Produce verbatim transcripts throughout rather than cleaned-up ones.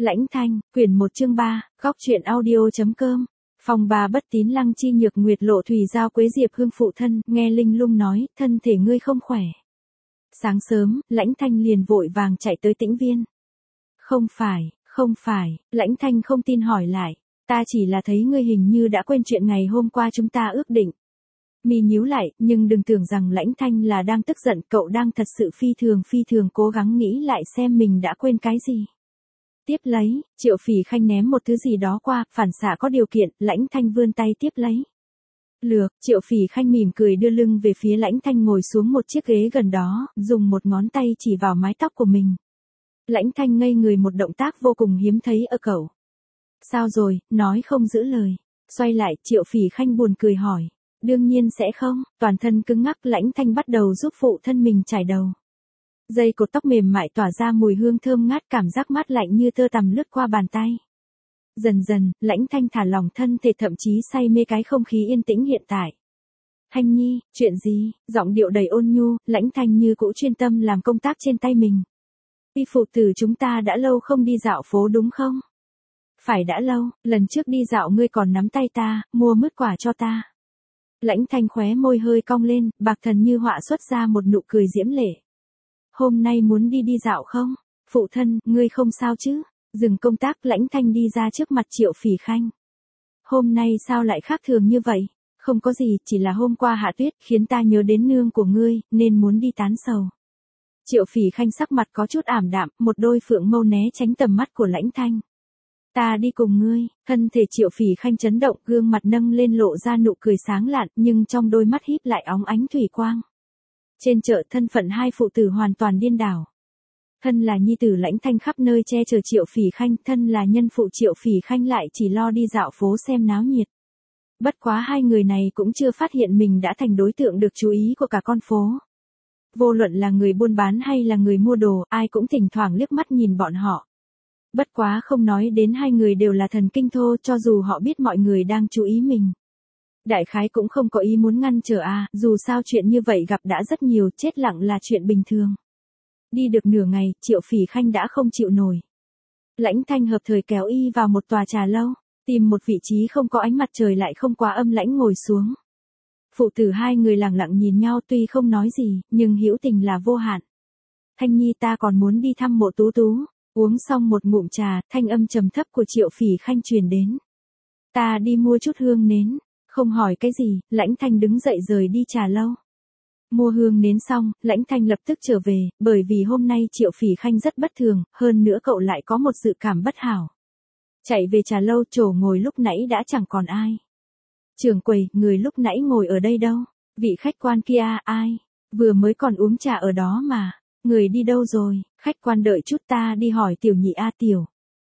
Lãnh Thanh, quyển một chương ba, góc truyện audio.com. Phòng bà bất tín Lăng Chi Nhược Nguyệt Lộ Thủy Giao Quế Diệp Hương phụ thân, nghe Linh Lung nói, thân thể ngươi không khỏe. Sáng sớm, Lãnh Thanh liền vội vàng chạy tới Tĩnh Viên. Không phải, không phải, Lãnh Thanh không tin hỏi lại, ta chỉ là thấy ngươi hình như đã quên chuyện ngày hôm qua chúng ta ước định. Mi nhíu lại, nhưng đừng tưởng rằng Lãnh Thanh là đang tức giận, cậu đang thật sự phi thường phi thường cố gắng nghĩ lại xem mình đã quên cái gì. Tiếp lấy, Triệu Phỉ Khanh ném một thứ gì đó qua, phản xạ có điều kiện, Lãnh Thanh vươn tay tiếp lấy. Lược, Triệu Phỉ Khanh mỉm cười đưa lưng về phía Lãnh Thanh ngồi xuống một chiếc ghế gần đó, dùng một ngón tay chỉ vào mái tóc của mình. Lãnh Thanh ngây người, một động tác vô cùng hiếm thấy ở cậu. Sao rồi, nói không giữ lời. Xoay lại, Triệu Phỉ Khanh buồn cười hỏi. Đương nhiên sẽ không, toàn thân cứng ngắc, Lãnh Thanh bắt đầu giúp phụ thân mình chải đầu. Dây cột tóc mềm mại tỏa ra mùi hương thơm ngát, cảm giác mát lạnh như tơ tằm lướt qua bàn tay. Dần dần, Lãnh Thanh thả lỏng thân thể, thậm chí say mê cái không khí yên tĩnh hiện tại. Thanh Nhi, chuyện gì? Giọng điệu đầy ôn nhu, Lãnh Thanh như cũ chuyên tâm làm công tác trên tay mình. Đi phụ tử, chúng ta đã lâu không đi dạo phố đúng không? Phải đã lâu, lần trước đi dạo ngươi còn nắm tay ta, mua mứt quả cho ta. Lãnh Thanh khóe môi hơi cong lên, bạc thần như họa xuất ra một nụ cười diễm lệ. Hôm nay muốn đi đi dạo không? Phụ thân, ngươi không sao chứ? Dừng công tác, Lãnh Thanh đi ra trước mặt Triệu Phỉ Khanh. Hôm nay sao lại khác thường như vậy? Không có gì, chỉ là hôm qua hạ tuyết khiến ta nhớ đến nương của ngươi, nên muốn đi tán sầu. Triệu Phỉ Khanh sắc mặt có chút ảm đạm, một đôi phượng mâu né tránh tầm mắt của Lãnh Thanh. Ta đi cùng ngươi. Thân thể Triệu Phỉ Khanh chấn động, gương mặt nâng lên lộ ra nụ cười sáng lạn, nhưng trong đôi mắt híp lại óng ánh thủy quang. Trên chợ, thân phận hai phụ tử hoàn toàn điên đảo. Thân là nhi tử Lãnh Thanh khắp nơi che chở Triệu Phỉ Khanh, thân là nhân phụ Triệu Phỉ Khanh lại chỉ lo đi dạo phố xem náo nhiệt. Bất quá hai người này cũng chưa phát hiện mình đã thành đối tượng được chú ý của cả con phố. Vô luận là người buôn bán hay là người mua đồ, ai cũng thỉnh thoảng liếc mắt nhìn bọn họ. Bất quá không nói đến hai người đều là thần kinh thô, cho dù họ biết mọi người đang chú ý mình. Đại khái cũng không có ý muốn ngăn trở à, dù sao chuyện như vậy gặp đã rất nhiều, chết lặng là chuyện bình thường. Đi được nửa ngày, Triệu Phỉ Khanh đã không chịu nổi. Lãnh Thanh hợp thời kéo y vào một tòa trà lâu, tìm một vị trí không có ánh mặt trời lại không quá âm lãnh ngồi xuống. Phụ tử hai người lặng lặng nhìn nhau, tuy không nói gì, nhưng hữu tình là vô hạn. Thanh Nhi, ta còn muốn đi thăm mộ Tú Tú. Uống xong một ngụm trà, thanh âm trầm thấp của Triệu Phỉ Khanh truyền đến. Ta đi mua chút hương nến. Không hỏi cái gì, Lãnh Thanh đứng dậy rời đi trà lâu. Mua hương nến xong, Lãnh Thanh lập tức trở về, bởi vì hôm nay Triệu Phỉ Khanh rất bất thường, hơn nữa cậu lại có một dự cảm bất hảo. Chạy về trà lâu, chỗ ngồi lúc nãy đã chẳng còn ai. Trưởng quầy, người lúc nãy ngồi ở đây đâu? Vị khách quan kia, ai? Vừa mới còn uống trà ở đó mà. Người đi đâu rồi? Khách quan đợi chút, ta đi hỏi Tiểu Nhị. A Tiểu.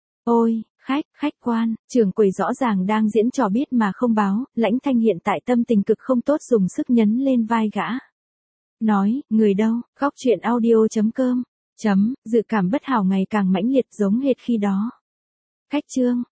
Ôi, khách, khách quan, trưởng quầy rõ ràng đang diễn trò biết mà không báo, Lãnh Thanh hiện tại tâm tình cực không tốt, dùng sức nhấn lên vai gã. Nói, người đâu? Góc truyện audio.com. Chấm, dự cảm bất hảo ngày càng mãnh liệt giống hệt khi đó. Khách trương,